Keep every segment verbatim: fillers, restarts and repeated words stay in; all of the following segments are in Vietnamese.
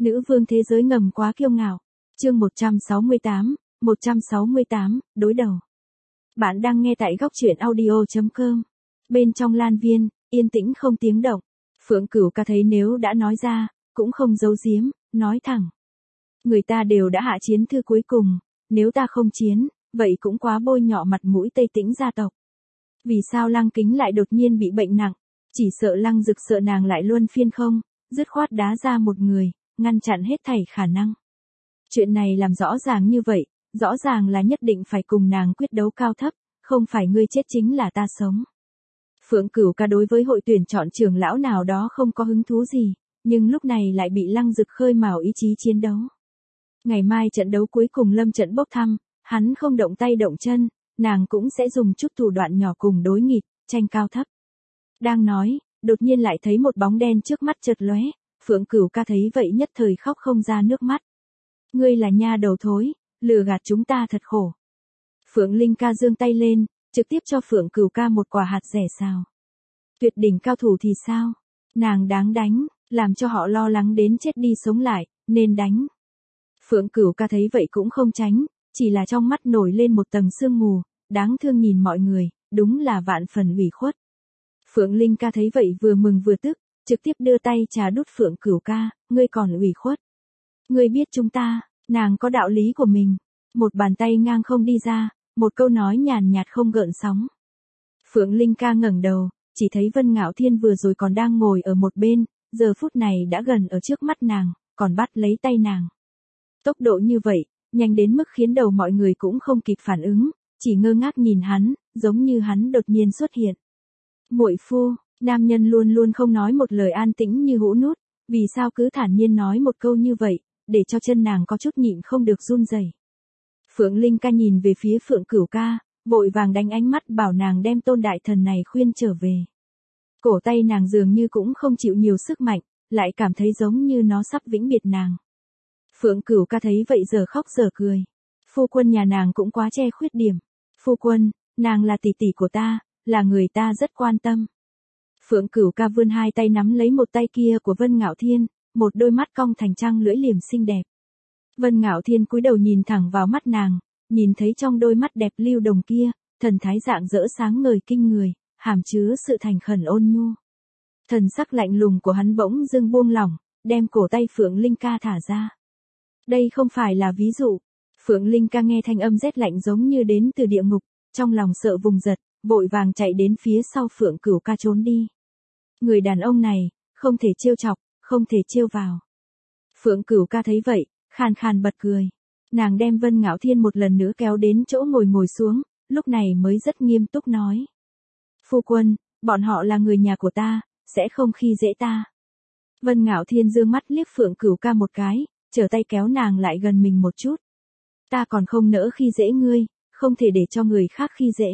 Nữ vương thế giới ngầm quá kiêu ngạo. Chương một trăm sáu mươi tám, một trăm sáu mươi tám, đối đầu. Bạn đang nghe tại góc truyện audio chấm com. Bên trong lan viên, yên tĩnh không tiếng động. Phượng Cửu Ca thấy nếu đã nói ra, cũng không giấu giếm, nói thẳng. Người ta đều đã hạ chiến thư cuối cùng, nếu ta không chiến, vậy cũng quá bôi nhọ mặt mũi Tây Tĩnh gia tộc. Vì sao Lăng Kính lại đột nhiên bị bệnh nặng? Chỉ sợ Lăng Dực sợ nàng lại luân phiên không, dứt khoát đá ra một người, ngăn chặn hết thảy khả năng. Chuyện này làm rõ ràng như vậy, rõ ràng là nhất định phải cùng nàng quyết đấu cao thấp, không phải ngươi chết chính là ta sống. Phượng Cửu Ca đối với hội tuyển chọn trưởng lão nào đó không có hứng thú gì, nhưng lúc này lại bị Lăng Dực khơi mào ý chí chiến đấu. Ngày mai trận đấu cuối cùng lâm trận bốc thăm, hắn không động tay động chân, nàng cũng sẽ dùng chút thủ đoạn nhỏ cùng đối nghịch, tranh cao thấp. Đang nói, đột nhiên lại thấy một bóng đen trước mắt chợt lóe, Phượng Cửu Ca thấy vậy nhất thời khóc không ra nước mắt. Ngươi là nha đầu thối, lừa gạt chúng ta thật khổ. Phượng Linh Ca giương tay lên, trực tiếp cho Phượng Cửu Ca một quả hạt rẻ xào. Tuyệt đỉnh cao thủ thì sao? Nàng đáng đánh, làm cho họ lo lắng đến chết đi sống lại, nên đánh. Phượng Cửu Ca thấy vậy cũng không tránh, chỉ là trong mắt nổi lên một tầng sương mù, đáng thương nhìn mọi người, đúng là vạn phần ủy khuất. Phượng Linh Ca thấy vậy vừa mừng vừa tức, trực tiếp đưa tay trà đút Phượng Cửu Ca, ngươi còn ủy khuất. Ngươi biết chúng ta, nàng có đạo lý của mình. Một bàn tay ngang không đi ra, một câu nói nhàn nhạt không gợn sóng. Phượng Linh Ca ngẩng đầu, chỉ thấy Vân Ngạo Thiên vừa rồi còn đang ngồi ở một bên, giờ phút này đã gần ở trước mắt nàng, còn bắt lấy tay nàng. Tốc độ như vậy, nhanh đến mức khiến đầu mọi người cũng không kịp phản ứng, chỉ ngơ ngác nhìn hắn, giống như hắn đột nhiên xuất hiện. Muội phu, nam nhân luôn luôn không nói một lời an tĩnh như hũ nút, vì sao cứ thản nhiên nói một câu như vậy, để cho chân nàng có chút nhịn không được run rẩy. Phượng Linh Ca nhìn về phía Phượng Cửu Ca, vội vàng đánh ánh mắt bảo nàng đem Tôn đại thần này khuyên trở về. Cổ tay nàng dường như cũng không chịu nhiều sức mạnh, lại cảm thấy giống như nó sắp vĩnh biệt nàng. Phượng Cửu Ca thấy vậy giờ khóc giờ cười. Phu quân nhà nàng cũng quá che khuyết điểm. Phu quân, nàng là tỷ tỷ của ta, là người ta rất quan tâm. Phượng Cửu Ca vươn hai tay nắm lấy một tay kia của Vân Ngạo Thiên, một đôi mắt cong thành trăng lưỡi liềm xinh đẹp. Vân Ngạo Thiên cúi đầu nhìn thẳng vào mắt nàng, nhìn thấy trong đôi mắt đẹp lưu đồng kia, thần thái dạng dỡ sáng ngời kinh người, hàm chứa sự thành khẩn ôn nhu. Thần sắc lạnh lùng của hắn bỗng dưng buông lỏng, đem cổ tay Phượng Linh Ca thả ra. Đây không phải là ví dụ. Phượng Linh Ca nghe thanh âm rét lạnh giống như đến từ địa ngục, trong lòng sợ vùng giật, vội vàng chạy đến phía sau Phượng Cửu Ca trốn đi. Người đàn ông này, không thể trêu chọc, không thể trêu vào. Phượng Cửu Ca thấy vậy, khàn khàn bật cười. Nàng đem Vân Ngạo Thiên một lần nữa kéo đến chỗ ngồi ngồi xuống, lúc này mới rất nghiêm túc nói. Phu quân, bọn họ là người nhà của ta, sẽ không khi dễ ta. Vân Ngạo Thiên dương mắt liếc Phượng Cửu Ca một cái, trở tay kéo nàng lại gần mình một chút. Ta còn không nỡ khi dễ ngươi, không thể để cho người khác khi dễ.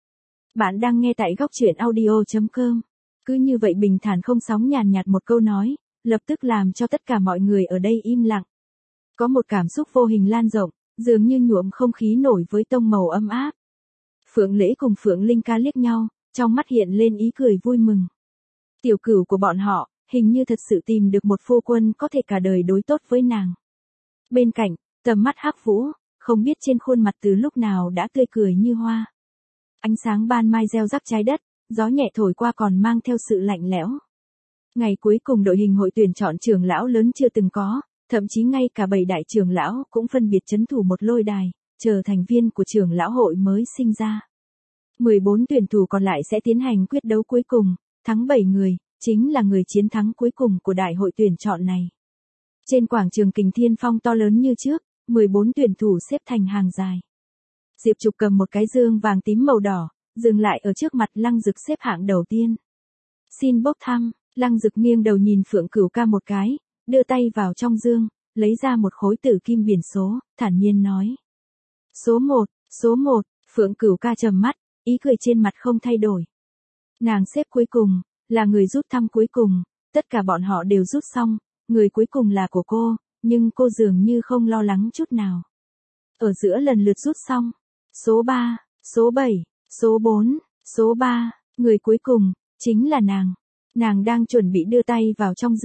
Bạn đang nghe tại góc truyện audio chấm com. Cứ như vậy bình thản không sóng nhàn nhạt một câu nói, lập tức làm cho tất cả mọi người ở đây im lặng. Có một cảm xúc vô hình lan rộng, dường như nhuộm không khí nổi với tông màu ấm áp. Phượng Lễ cùng Phượng Linh Ca liếc nhau, trong mắt hiện lên ý cười vui mừng. Tiểu cửu của bọn họ, hình như thật sự tìm được một phu quân có thể cả đời đối tốt với nàng. Bên cạnh, tầm mắt Hắc Vũ, không biết trên khuôn mặt từ lúc nào đã tươi cười như hoa. Ánh sáng ban mai gieo rắc trái đất, gió nhẹ thổi qua còn mang theo sự lạnh lẽo. Ngày cuối cùng đội hình hội tuyển chọn trưởng lão lớn chưa từng có, thậm chí ngay cả bảy đại trưởng lão cũng phân biệt trấn thủ một lôi đài, chờ thành viên của trưởng lão hội mới sinh ra. mười bốn tuyển thủ còn lại sẽ tiến hành quyết đấu cuối cùng, thắng bảy người, chính là người chiến thắng cuối cùng của đại hội tuyển chọn này. Trên quảng trường Kình Thiên Phong to lớn như trước, mười bốn tuyển thủ xếp thành hàng dài. Diệp Trục cầm một cái dương vàng tím màu đỏ, dừng lại ở trước mặt Lăng Dực xếp hạng đầu tiên. Xin bốc thăm, Lăng Dực nghiêng đầu nhìn Phượng Cửu Ca một cái, đưa tay vào trong dương, lấy ra một khối tử kim biển số, thản nhiên nói. Số một, số một, Phượng Cửu Ca trầm mắt, ý cười trên mặt không thay đổi. Nàng xếp cuối cùng, là người rút thăm cuối cùng, tất cả bọn họ đều rút xong, người cuối cùng là của cô, nhưng cô dường như không lo lắng chút nào. Ở giữa lần lượt rút xong, số ba, số bảy, số bốn, số ba, người cuối cùng, chính là nàng. Nàng đang chuẩn bị đưa tay vào trong dương,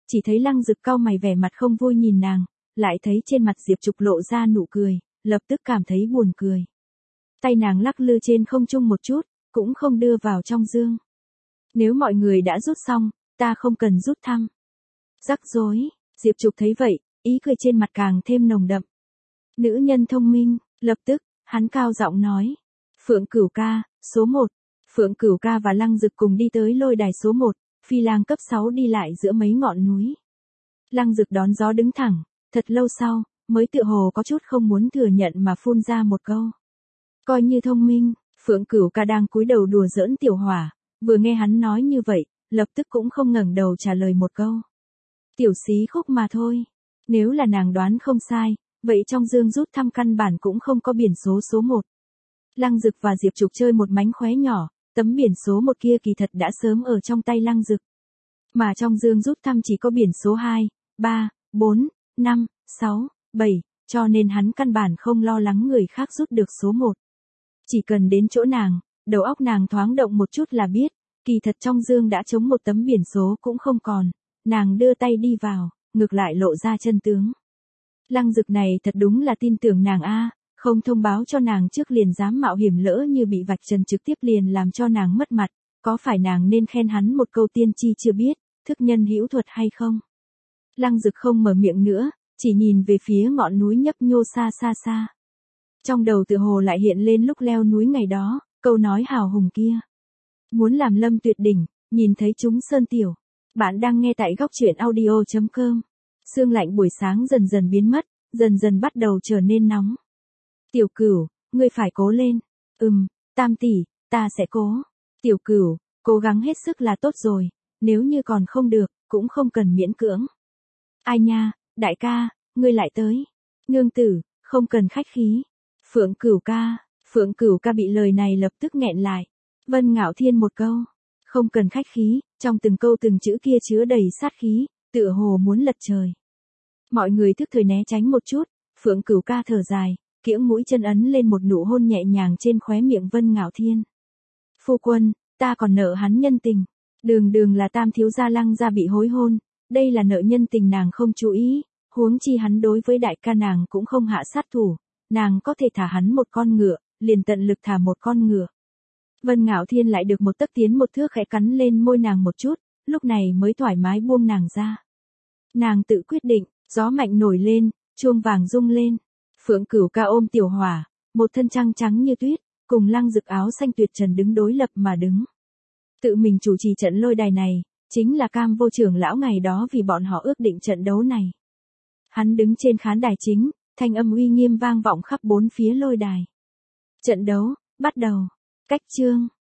chỉ thấy Lăng Dực cau mày vẻ mặt không vui nhìn nàng, lại thấy trên mặt Diệp Trục lộ ra nụ cười, lập tức cảm thấy buồn cười. Tay nàng lắc lư trên không trung một chút, cũng không đưa vào trong dương. Nếu mọi người đã rút xong, ta không cần rút thăm. Rắc rối, Diệp Trục thấy vậy, ý cười trên mặt càng thêm nồng đậm. Nữ nhân thông minh, lập tức, hắn cao giọng nói. Phượng Cửu ca, số một. Phượng Cửu ca và Lăng Dực cùng đi tới lôi đài số một, phi lang cấp sáu đi lại giữa mấy ngọn núi. Lăng Dực đón gió đứng thẳng, thật lâu sau, mới tựa hồ có chút không muốn thừa nhận mà phun ra một câu. Coi như thông minh, Phượng Cửu ca đang cúi đầu đùa giỡn Tiểu Hỏa, vừa nghe hắn nói như vậy, lập tức cũng không ngẩng đầu trả lời một câu. Tiểu xí khúc mà thôi. Nếu là nàng đoán không sai, vậy trong dương rút thăm căn bản cũng không có biển số số một. Lăng Dực và Diệp Trục chơi một mánh khóe nhỏ, tấm biển số một kia kỳ thật đã sớm ở trong tay Lăng Dực. Mà trong dương rút thăm chỉ có biển số hai, ba, bốn, năm, sáu, bảy, cho nên hắn căn bản không lo lắng người khác rút được số một. Chỉ cần đến chỗ nàng, đầu óc nàng thoáng động một chút là biết, kỳ thật trong dương đã trống một tấm biển số cũng không còn. Nàng đưa tay đi vào, ngược lại lộ ra chân tướng. Lăng Dực này thật đúng là tin tưởng nàng a, không thông báo cho nàng trước liền dám mạo hiểm lỡ như bị vạch trần trực tiếp liền làm cho nàng mất mặt, có phải nàng nên khen hắn một câu tiên tri chưa biết, thức nhân hữu thuật hay không? Lăng Dực không mở miệng nữa, chỉ nhìn về phía ngọn núi nhấp nhô xa xa xa. Trong đầu tựa hồ lại hiện lên lúc leo núi ngày đó, câu nói hào hùng kia. Muốn làm lâm tuyệt đỉnh, nhìn thấy chúng sơn tiểu. Bạn đang nghe tại góc truyện audio chấm com. Sương lạnh buổi sáng dần dần biến mất, dần dần bắt đầu trở nên nóng. Tiểu Cửu, ngươi phải cố lên. Ừm, Tam tỷ, ta sẽ cố. Tiểu Cửu, cố gắng hết sức là tốt rồi, nếu như còn không được, cũng không cần miễn cưỡng. Ai nha, đại ca, ngươi lại tới. Nương tử, không cần khách khí. Phượng Cửu ca, Phượng Cửu ca bị lời này lập tức nghẹn lại. Vân Ngạo Thiên một câu. Không cần khách khí, trong từng câu từng chữ kia chứa đầy sát khí, tựa hồ muốn lật trời. Mọi người thức thời né tránh một chút, Phượng Cửu ca thở dài, kiễng mũi chân ấn lên một nụ hôn nhẹ nhàng trên khóe miệng Vân Ngạo Thiên. Phu quân, ta còn nợ hắn nhân tình. Đường đường là tam thiếu gia Lăng gia bị hối hôn, đây là nợ nhân tình nàng không chú ý, huống chi hắn đối với đại ca nàng cũng không hạ sát thủ, nàng có thể thả hắn một con ngựa, liền tận lực thả một con ngựa. Vân Ngạo Thiên lại được một tấc tiến một thước khẽ cắn lên môi nàng một chút, lúc này mới thoải mái buông nàng ra. Nàng tự quyết định, gió mạnh nổi lên, chuông vàng rung lên. Phượng Cửu ca ôm Tiểu Hỏa, một thân trăng trắng như tuyết, cùng Lăng Dực áo xanh tuyệt trần đứng đối lập mà đứng. Tự mình chủ trì trận lôi đài này, chính là Cam Vô trưởng lão ngày đó vì bọn họ ước định trận đấu này. Hắn đứng trên khán đài chính, thanh âm uy nghiêm vang vọng khắp bốn phía lôi đài. Trận đấu, bắt đầu. Cách chương.